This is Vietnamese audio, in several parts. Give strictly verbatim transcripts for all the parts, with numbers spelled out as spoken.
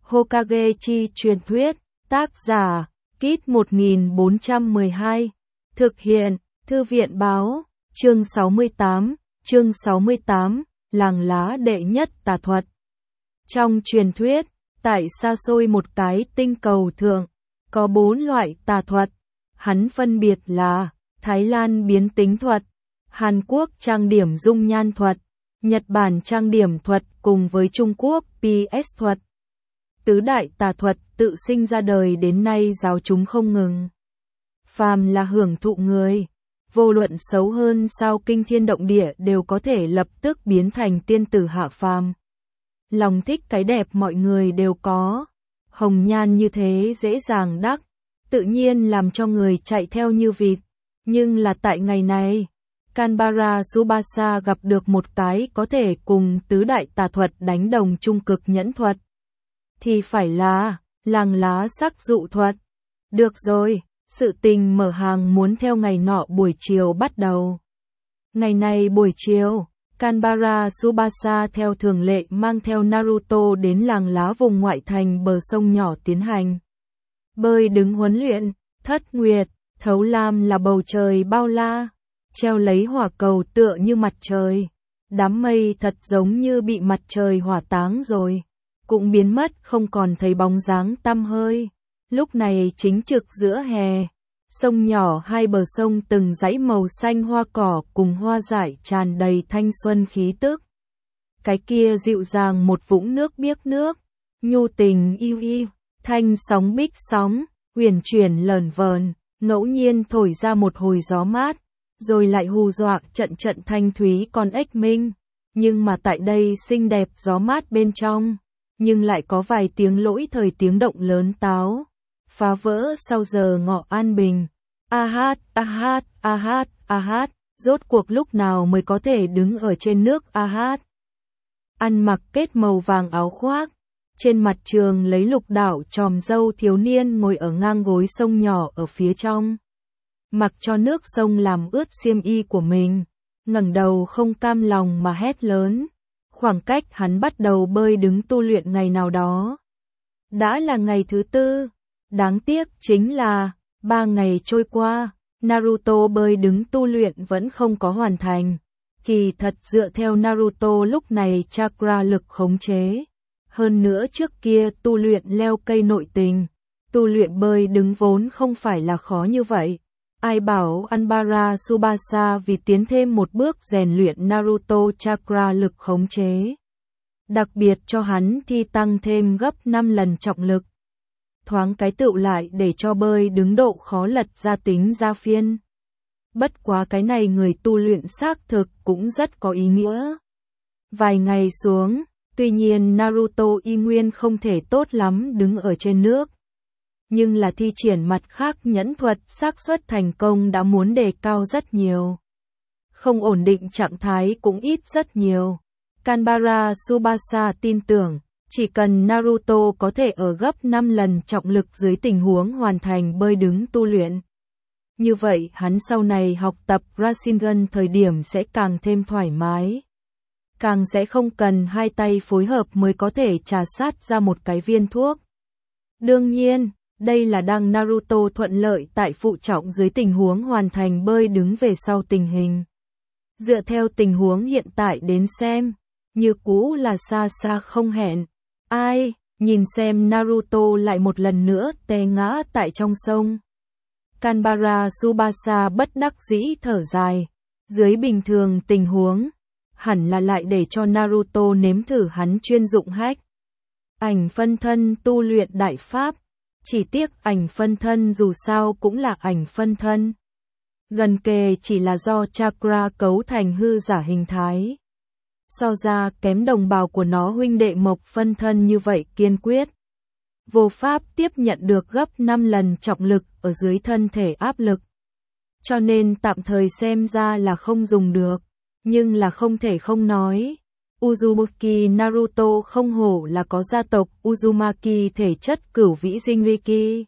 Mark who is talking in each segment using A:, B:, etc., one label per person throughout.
A: Hokage chi truyền thuyết, tác giả, Kit một nghìn bốn trăm mười hai, thực hiện, Thư viện báo, chương sáu mươi tám, chương sáu mươi tám, làng lá đệ nhất tà thuật. Trong truyền thuyết, tại xa xôi một cái tinh cầu thượng, có bốn loại tà thuật, hắn phân biệt là Thái Lan biến tính thuật, Hàn Quốc trang điểm dung nhan thuật, Nhật Bản trang điểm thuật cùng với Trung Quốc pê ét thuật. Tứ đại tà thuật tự sinh ra đời đến nay giáo chúng không ngừng. Phàm là hưởng thụ người, vô luận xấu hơn sao kinh thiên động địa đều có thể lập tức biến thành tiên tử hạ phàm. Lòng thích cái đẹp mọi người đều có, hồng nhan như thế dễ dàng đắc, tự nhiên làm cho người chạy theo như vịt. Nhưng là tại ngày này, Canberra Tsubasa gặp được một cái có thể cùng tứ đại tà thuật đánh đồng trung cực nhẫn thuật. Thì phải là làng lá sắc dụ thuật. Được rồi, sự tình mở hàng muốn theo ngày nọ buổi chiều bắt đầu. Ngày này buổi chiều, Canberra Tsubasa theo thường lệ mang theo Naruto đến làng lá vùng ngoại thành bờ sông nhỏ tiến hành bơi đứng huấn luyện. Thất nguyệt, thấu lam là bầu trời bao la, treo lấy hỏa cầu tựa như mặt trời. Đám mây thật giống như bị mặt trời hỏa táng rồi, cũng biến mất không còn thấy bóng dáng tăm hơi. Lúc này chính trực giữa hè, sông nhỏ hai bờ sông từng dãy màu xanh hoa cỏ cùng hoa dại tràn đầy thanh xuân khí tức. Cái kia dịu dàng một vũng nước biếc nước, nhu tình yêu yêu, thanh sóng bích sóng, huyền chuyển lởn vởn, ngẫu nhiên thổi ra một hồi gió mát, rồi lại hù dọa trận trận thanh thúy con ếch minh. Nhưng mà tại đây xinh đẹp gió mát bên trong, nhưng lại có vài tiếng lỗi thời tiếng động lớn táo, phá vỡ sau giờ ngọ an bình. A hát, a hát, a hát, a hát, rốt cuộc lúc nào mới có thể đứng ở trên nước a hát. Ăn mặc kết màu vàng áo khoác, trên mặt trường lấy lục đảo tròm râu thiếu niên ngồi ở ngang gối sông nhỏ ở phía trong. Mặc cho nước sông làm ướt xiêm y của mình, ngẩng đầu không cam lòng mà hét lớn. Khoảng cách hắn bắt đầu bơi đứng tu luyện ngày nào đó đã là ngày thứ tư. Đáng tiếc chính là, ba ngày trôi qua, Naruto bơi đứng tu luyện vẫn không có hoàn thành. Kỳ thật dựa theo Naruto lúc này chakra lực khống chế. Hơn nữa trước kia tu luyện leo cây nội tình, tu luyện bơi đứng vốn không phải là khó như vậy. Ai bảo Canberra Tsubasa vì tiến thêm một bước rèn luyện Naruto chakra lực khống chế. Đặc biệt cho hắn thi tăng thêm gấp năm lần trọng lực. Thoáng cái tựu lại để cho bơi đứng độ khó lật ra tính ra phiên. Bất quá cái này người tu luyện xác thực cũng rất có ý nghĩa. Vài ngày xuống, tuy nhiên Naruto y nguyên không thể tốt lắm đứng ở trên nước. Nhưng là thi triển mặt khác nhẫn thuật xác suất thành công đã muốn đề cao rất nhiều. Không ổn định trạng thái cũng ít rất nhiều. Canberra Tsubasa tin tưởng, chỉ cần Naruto có thể ở gấp năm lần trọng lực dưới tình huống hoàn thành bơi đứng tu luyện. Như vậy hắn sau này học tập Rasengan thời điểm sẽ càng thêm thoải mái. Càng sẽ không cần hai tay phối hợp mới có thể trà sát ra một cái viên thuốc. Đương nhiên, đây là đang Naruto thuận lợi tại phụ trọng dưới tình huống hoàn thành bơi đứng về sau tình hình. Dựa theo tình huống hiện tại đến xem, như cũ là xa xa không hẹn. Ai, nhìn xem Naruto lại một lần nữa té ngã tại trong sông. Canberra Tsubasa bất đắc dĩ thở dài. Dưới bình thường tình huống, hẳn là lại để cho Naruto nếm thử hắn chuyên dụng hack ảnh phân thân tu luyện đại pháp. Chỉ tiếc ảnh phân thân dù sao cũng là ảnh phân thân. Gần kề chỉ là do chakra cấu thành hư giả hình thái. So ra kém đồng bào của nó huynh đệ mộc phân thân như vậy kiên quyết. Vô pháp tiếp nhận được gấp năm lần trọng lực ở dưới thân thể áp lực. Cho nên tạm thời xem ra là không dùng được. Nhưng là không thể không nói. Uzumaki Naruto không hổ là có gia tộc Uzumaki thể chất cửu vĩ Jinriki.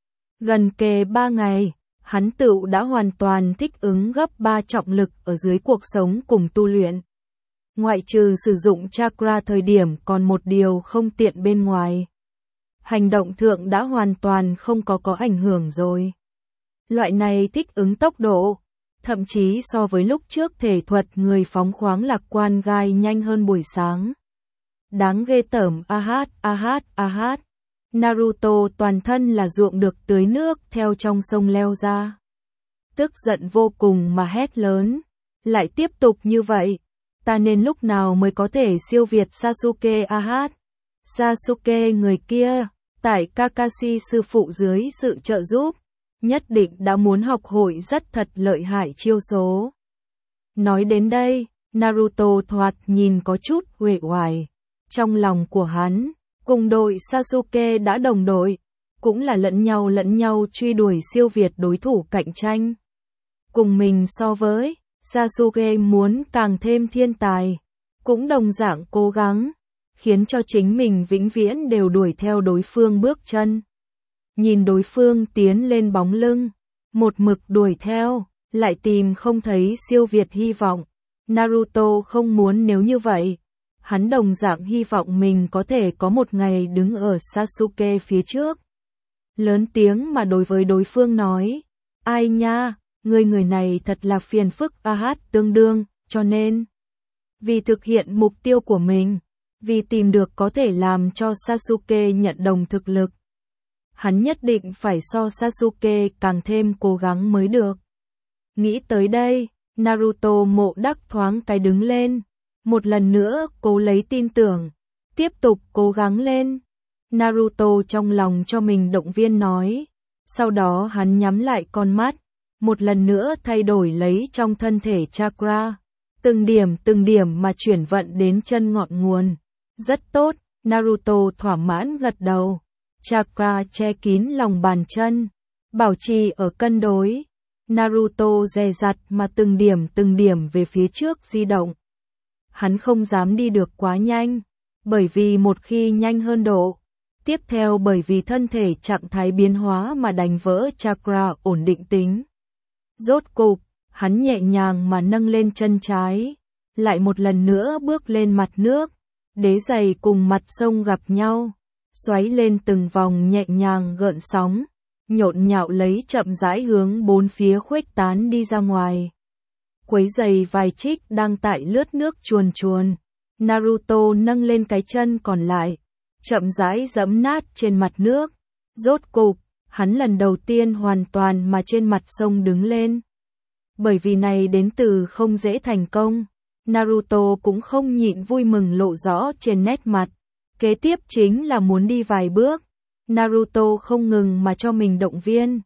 A: Gần kề ba ngày, hắn tựu đã hoàn toàn thích ứng gấp ba trọng lực ở dưới cuộc sống cùng tu luyện. Ngoại trừ sử dụng chakra thời điểm còn một điều không tiện bên ngoài. hành động thượng đã hoàn toàn không có có ảnh hưởng rồi. Loại này thích ứng tốc độ, thậm chí so với lúc trước thể thuật người phóng khoáng lạc quan gai nhanh hơn buổi sáng. Đáng ghê tởm a hát a hát a hát. Naruto toàn thân là ruộng được tưới nước theo trong sông leo ra. Tức giận vô cùng mà hét lớn. Lại tiếp tục như vậy. Ta nên lúc nào mới có thể siêu việt Sasuke a hát. Sasuke người kia, tại Kakashi sư phụ dưới sự trợ giúp, nhất định đã muốn học hội rất thật lợi hại chiêu số. Nói đến đây, Naruto thoạt nhìn có chút uể oải. Trong lòng của hắn, cùng đội Sasuke đã đồng đội, cũng là lẫn nhau lẫn nhau truy đuổi siêu việt đối thủ cạnh tranh. Cùng mình so với, Sasuke muốn càng thêm thiên tài, cũng đồng dạng cố gắng, khiến cho chính mình vĩnh viễn đều đuổi theo đối phương bước chân. Nhìn đối phương tiến lên bóng lưng, một mực đuổi theo, lại tìm không thấy siêu việt hy vọng. Naruto không muốn nếu như vậy. Hắn đồng dạng hy vọng mình có thể có một ngày đứng ở Sasuke phía trước. Lớn tiếng mà đối với đối phương nói, ai nha, người người này thật là phiền phức a hát tương đương, cho nên, vì thực hiện mục tiêu của mình, vì tìm được có thể làm cho Sasuke nhận đồng thực lực, hắn nhất định phải so Sasuke càng thêm cố gắng mới được. Nghĩ tới đây, Naruto mộ đắc thoáng cái đứng lên. Một lần nữa cố lấy tin tưởng, tiếp tục cố gắng lên. Naruto trong lòng cho mình động viên nói. Sau đó hắn nhắm lại con mắt, một lần nữa thay đổi lấy trong thân thể chakra. Từng điểm từng điểm mà chuyển vận đến chân ngọn nguồn. Rất tốt, Naruto thỏa mãn gật đầu. Chakra che kín lòng bàn chân, bảo trì ở cân đối. Naruto dè dặt mà từng điểm từng điểm về phía trước di động. Hắn không dám đi được quá nhanh, bởi vì một khi nhanh hơn độ, tiếp theo bởi vì thân thể trạng thái biến hóa mà đánh vỡ chakra ổn định tính. Rốt cục, hắn nhẹ nhàng mà nâng lên chân trái, lại một lần nữa bước lên mặt nước, đế giày cùng mặt sông gặp nhau, xoáy lên từng vòng nhẹ nhàng gợn sóng, nhộn nhạo lấy chậm rãi hướng bốn phía khuếch tán đi ra ngoài. Quấy giày vài trích đang tại lướt nước chuồn chuồn. Naruto nâng lên cái chân còn lại, chậm rãi giẫm nát trên mặt nước. Rốt cục, hắn lần đầu tiên hoàn toàn mà trên mặt sông đứng lên. Bởi vì này đến từ không dễ thành công, Naruto cũng không nhịn vui mừng lộ rõ trên nét mặt. Kế tiếp chính là muốn đi vài bước. Naruto không ngừng mà cho mình động viên.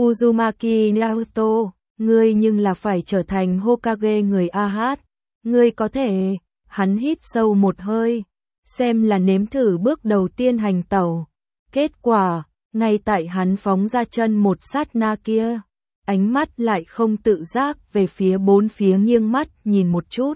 A: Uzumaki Naruto, ngươi nhưng là phải trở thành Hokage người a hát. Ngươi có thể, hắn hít sâu một hơi, xem là nếm thử bước đầu tiên hành tẩu. Kết quả, ngay tại hắn phóng ra chân một sát na kia, ánh mắt lại không tự giác về phía bốn phía nghiêng mắt nhìn một chút.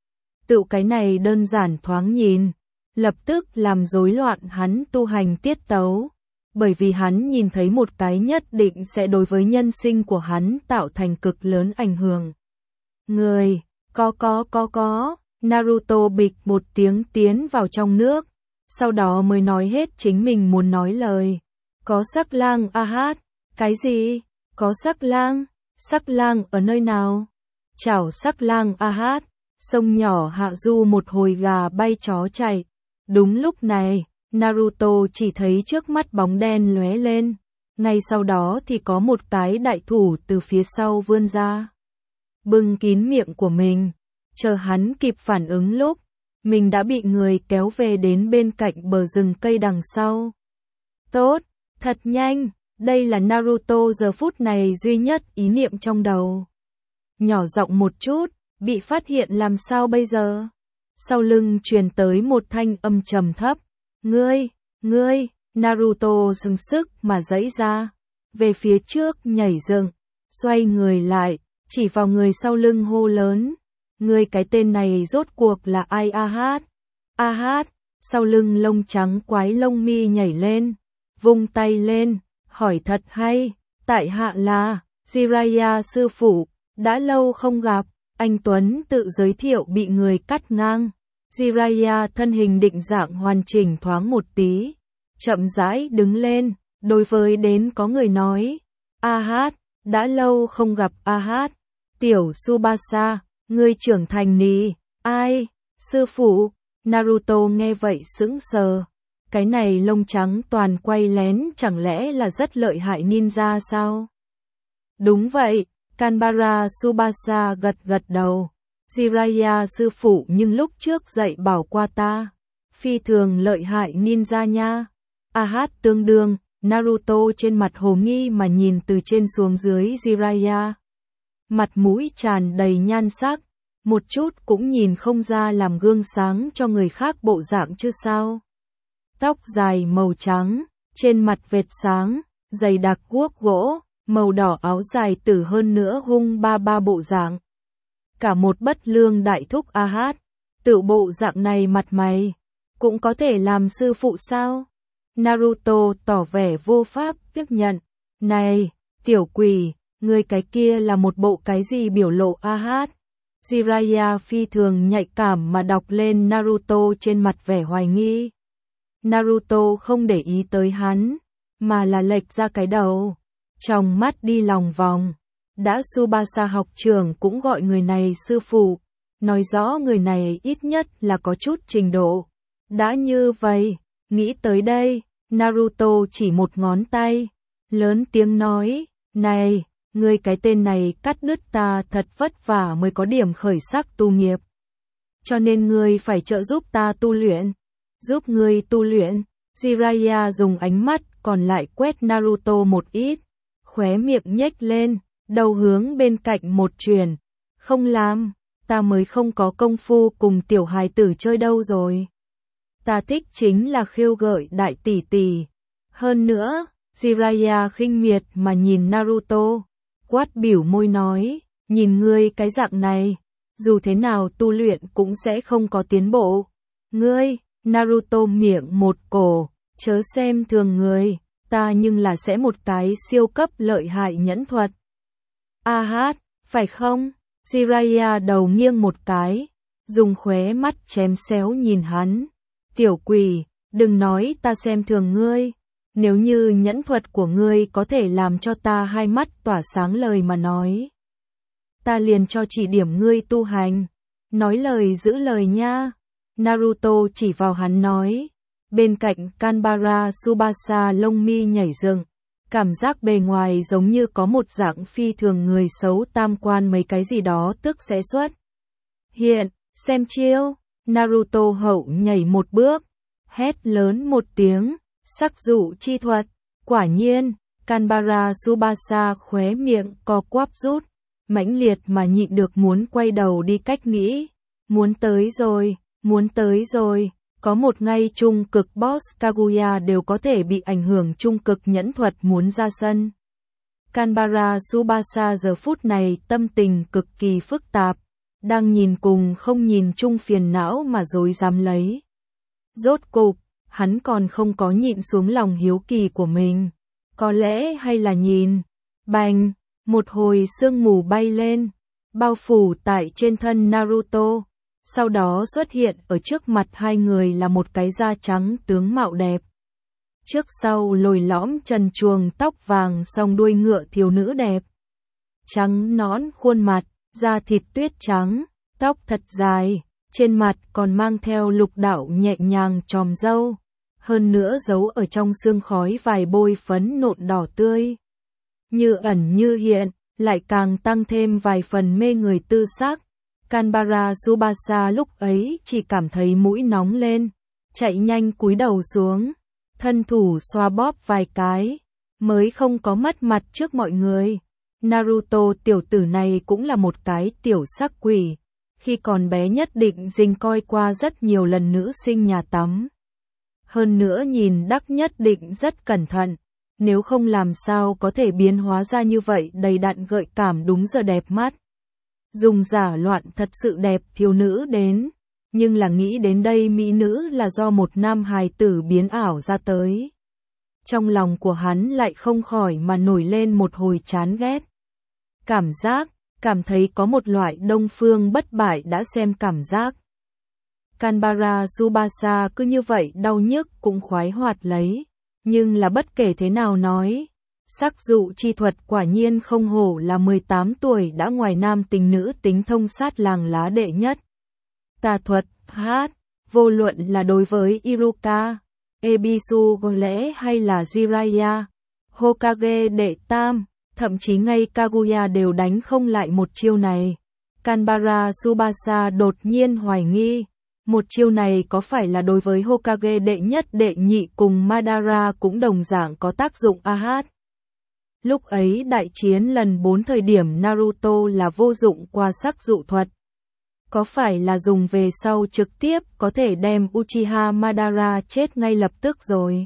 A: Tự cái này đơn giản thoáng nhìn, lập tức làm rối loạn hắn tu hành tiết tấu. Bởi vì hắn nhìn thấy một cái nhất định sẽ đối với nhân sinh của hắn tạo thành cực lớn ảnh hưởng. Người, có có có có, Naruto bịch một tiếng tiến vào trong nước, sau đó mới nói hết chính mình muốn nói lời. Có sắc lang a hát, cái gì? Có sắc lang? Sắc lang ở nơi nào? Chảo sắc lang a hát, sông nhỏ hạ du một hồi gà bay chó chạy. Đúng lúc này, Naruto chỉ thấy trước mắt bóng đen lóe lên, ngay sau đó thì có một cái đại thủ từ phía sau vươn ra, bưng kín miệng của mình. Chờ hắn kịp phản ứng lúc, mình đã bị người kéo về đến bên cạnh bờ rừng cây đằng sau. Tốt, thật nhanh, đây là Naruto giờ phút này duy nhất ý niệm trong đầu. Nhỏ giọng một chút, bị phát hiện làm sao bây giờ? Sau lưng truyền tới một thanh âm trầm thấp. Ngươi, ngươi, Naruto dừng sức mà giãy ra, về phía trước nhảy dựng, xoay người lại, chỉ vào người sau lưng hô lớn. Ngươi cái tên này rốt cuộc là ai a hát? A hát, sau lưng lông trắng quái lông mi nhảy lên, vung tay lên, hỏi thật hay, tại hạ là Jiraiya sư phụ, đã lâu không gặp. Anh Tuấn tự giới thiệu bị người cắt ngang. Jiraiya thân hình định dạng hoàn chỉnh thoáng một tí, chậm rãi đứng lên, đối với đến có người nói, A Hát, đã lâu không gặp A Hát, tiểu Tsubasa, ngươi trưởng thành nì, ai, sư phụ, Naruto nghe vậy sững sờ, cái này lông trắng toàn quay lén chẳng lẽ là rất lợi hại ninja sao? Đúng vậy, Kanbara Tsubasa gật gật đầu, Jiraiya sư phụ nhưng lúc trước dạy bảo qua ta, phi thường lợi hại ninja nha. A Hát tương đương, Naruto trên mặt hồ nghi mà nhìn từ trên xuống dưới Jiraiya. Mặt mũi tràn đầy nhan sắc, một chút cũng nhìn không ra làm gương sáng cho người khác bộ dạng chứ sao. Tóc dài màu trắng, trên mặt vệt sáng, giày đặc guốc gỗ, màu đỏ áo dài tử hơn nữa hung ba ba bộ dạng. Cả một bất lương đại thúc A Hát, tự bộ dạng này mặt mày, cũng có thể làm sư phụ sao? Naruto tỏ vẻ vô pháp tiếp nhận. Này, tiểu quỷ, ngươi cái kia là một bộ cái gì biểu lộ A Hát? Jiraiya phi thường nhạy cảm mà đọc lên Naruto trên mặt vẻ hoài nghi. Naruto không để ý tới hắn, mà là lệch ra cái đầu, trong mắt đi lòng vòng. Đã Tsubasa học trưởng cũng gọi người này sư phụ, nói rõ người này ít nhất là có chút trình độ. Đã như vậy, nghĩ tới đây, Naruto chỉ một ngón tay, lớn tiếng nói, này, ngươi cái tên này cắt đứt ta thật vất vả mới có điểm khởi sắc tu nghiệp. Cho nên ngươi phải trợ giúp ta tu luyện. Giúp ngươi tu luyện, Jiraiya dùng ánh mắt còn lại quét Naruto một ít, khóe miệng nhếch lên, đầu hướng bên cạnh một truyền. Không làm, ta mới không có công phu cùng tiểu hài tử chơi đâu rồi. Ta thích chính là khiêu gợi đại tỷ tỷ. Hơn nữa, Jiraiya khinh miệt mà nhìn Naruto, quát biểu môi nói, nhìn ngươi cái dạng này, dù thế nào tu luyện cũng sẽ không có tiến bộ. Ngươi, Naruto miệng một cổ, chớ xem thường người, ta nhưng là sẽ một cái siêu cấp lợi hại nhẫn thuật. A Hát, phải không? Jiraiya đầu nghiêng một cái, dùng khóe mắt chém xéo nhìn hắn. Tiểu quỷ, đừng nói ta xem thường ngươi. Nếu như nhẫn thuật của ngươi có thể làm cho ta hai mắt tỏa sáng lời mà nói, ta liền cho chỉ điểm ngươi tu hành. Nói lời giữ lời nha. Naruto chỉ vào hắn nói. Bên cạnh Kanbara Tsubasa lông mi nhảy dựng, cảm giác bề ngoài giống như có một dạng phi thường người xấu tam quan mấy cái gì đó tức sẽ xuất hiện. Xem chiêu, Naruto hậu nhảy một bước, hét lớn một tiếng, sắc dụ chi thuật. Quả nhiên, Kanbara Tsubasa khóe miệng co quắp rút, mãnh liệt mà nhịn được muốn quay đầu đi cách nghĩ. Muốn tới rồi, muốn tới rồi, có một ngay trung cực boss Kaguya đều có thể bị ảnh hưởng trung cực nhẫn thuật muốn ra sân. Kanbara Tsubasa giờ phút này tâm tình cực kỳ phức tạp, đang nhìn cùng không nhìn chung phiền não mà dối dám lấy. Rốt cục, hắn còn không có nhịn xuống lòng hiếu kỳ của mình. Có lẽ hay là nhìn, bành, một hồi sương mù bay lên, bao phủ tại trên thân Naruto. Sau đó xuất hiện ở trước mặt hai người là một cái da trắng tướng mạo đẹp. Trước sau lồi lõm trần truồng tóc vàng song đuôi ngựa thiếu nữ đẹp. Trắng nõn khuôn mặt, da thịt tuyết trắng, tóc thật dài, trên mặt còn mang theo lục đạo nhẹ nhàng chòm râu. Hơn nữa giấu ở trong sương khói vài bôi phấn nộn đỏ tươi. Như ẩn như hiện, lại càng tăng thêm vài phần mê người tư sắc. Kanbara Tsubasa lúc ấy chỉ cảm thấy mũi nóng lên, chạy nhanh cúi đầu xuống, thân thủ xoa bóp vài cái, mới không có mất mặt trước mọi người. Naruto tiểu tử này cũng là một cái tiểu sắc quỷ, khi còn bé nhất định dình coi qua rất nhiều lần nữ sinh nhà tắm. Hơn nữa nhìn đắc nhất định rất cẩn thận, nếu không làm sao có thể biến hóa ra như vậy đầy đặn gợi cảm đúng giờ đẹp mắt. Dùng giả loạn thật sự đẹp thiếu nữ đến, nhưng là nghĩ đến đây mỹ nữ là do một nam hài tử biến ảo ra tới. Trong lòng của hắn lại không khỏi mà nổi lên một hồi chán ghét. Cảm giác, cảm thấy có một loại đông phương bất bại đã xem cảm giác. Kanbara Tsubasa cứ như vậy đau nhức cũng khoái hoạt lấy. Nhưng là bất kể thế nào nói, sắc dụ chi thuật quả nhiên không hổ là mười tám tuổi đã ngoài nam tính nữ tính thông sát làng lá đệ nhất. Tà thuật, hát, vô luận là đối với Iruka, Ebisu Gole hay là Jiraiya, Hokage đệ tam, thậm chí ngay Kaguya đều đánh không lại một chiêu này. Kanbara Tsubasa đột nhiên hoài nghi, một chiêu này có phải là đối với Hokage đệ nhất đệ nhị cùng Madara cũng đồng dạng có tác dụng a hát. Lúc ấy đại chiến lần bốn thời điểm Naruto là vô dụng qua sắc dụ thuật. Có phải là dùng về sau trực tiếp có thể đem Uchiha Madara chết ngay lập tức rồi?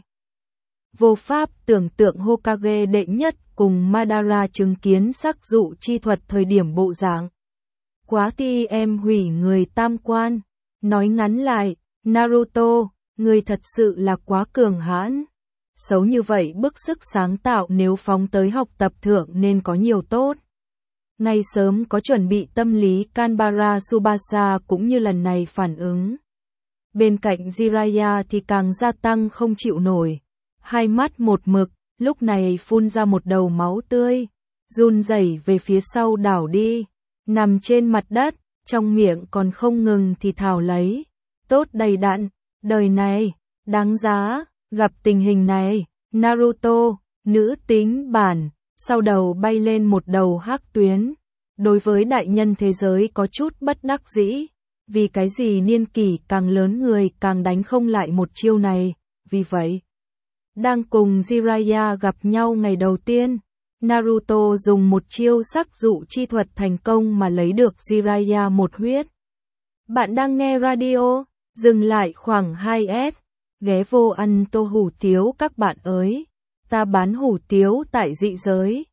A: Vô pháp tưởng tượng Hokage đệ nhất cùng Madara chứng kiến sắc dụ chi thuật thời điểm bộ dạng. Quá ti em hủy người tam quan. Nói ngắn lại, Naruto, người thật sự là quá cường hãn. Xấu như vậy bức sức sáng tạo nếu phóng tới học tập thượng nên có nhiều tốt. Ngay sớm có chuẩn bị tâm lý Kanbara Tsubasa cũng như lần này phản ứng. Bên cạnh Jiraiya thì càng gia tăng không chịu nổi. Hai mắt một mực, lúc này phun ra một đầu máu tươi. Run rẩy về phía sau đảo đi. Nằm trên mặt đất, trong miệng còn không ngừng thì thào lấy. Tốt đầy đặn, đời này, đáng giá, gặp tình hình này, Naruto, nữ tính bản, sau đầu bay lên một đầu hắc tuyến. Đối với đại nhân thế giới có chút bất đắc dĩ, vì cái gì niên kỷ càng lớn người càng đánh không lại một chiêu này, vì vậy. Đang cùng Jiraiya gặp nhau ngày đầu tiên, Naruto dùng một chiêu sắc dụ chi thuật thành công mà lấy được Jiraiya một huyết. Bạn đang nghe radio, dừng lại khoảng hai s, ghé vô ăn tô hủ tiếu các bạn ơi, ta bán hủ tiếu tại dị giới.